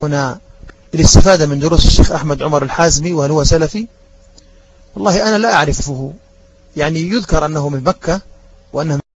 هنا للاستفادة من دروس الشيخ أحمد عمر الحازمي، وهل هو سلفي؟ والله أنا لا أعرفه، يعني يذكر أنه من مكة وأنه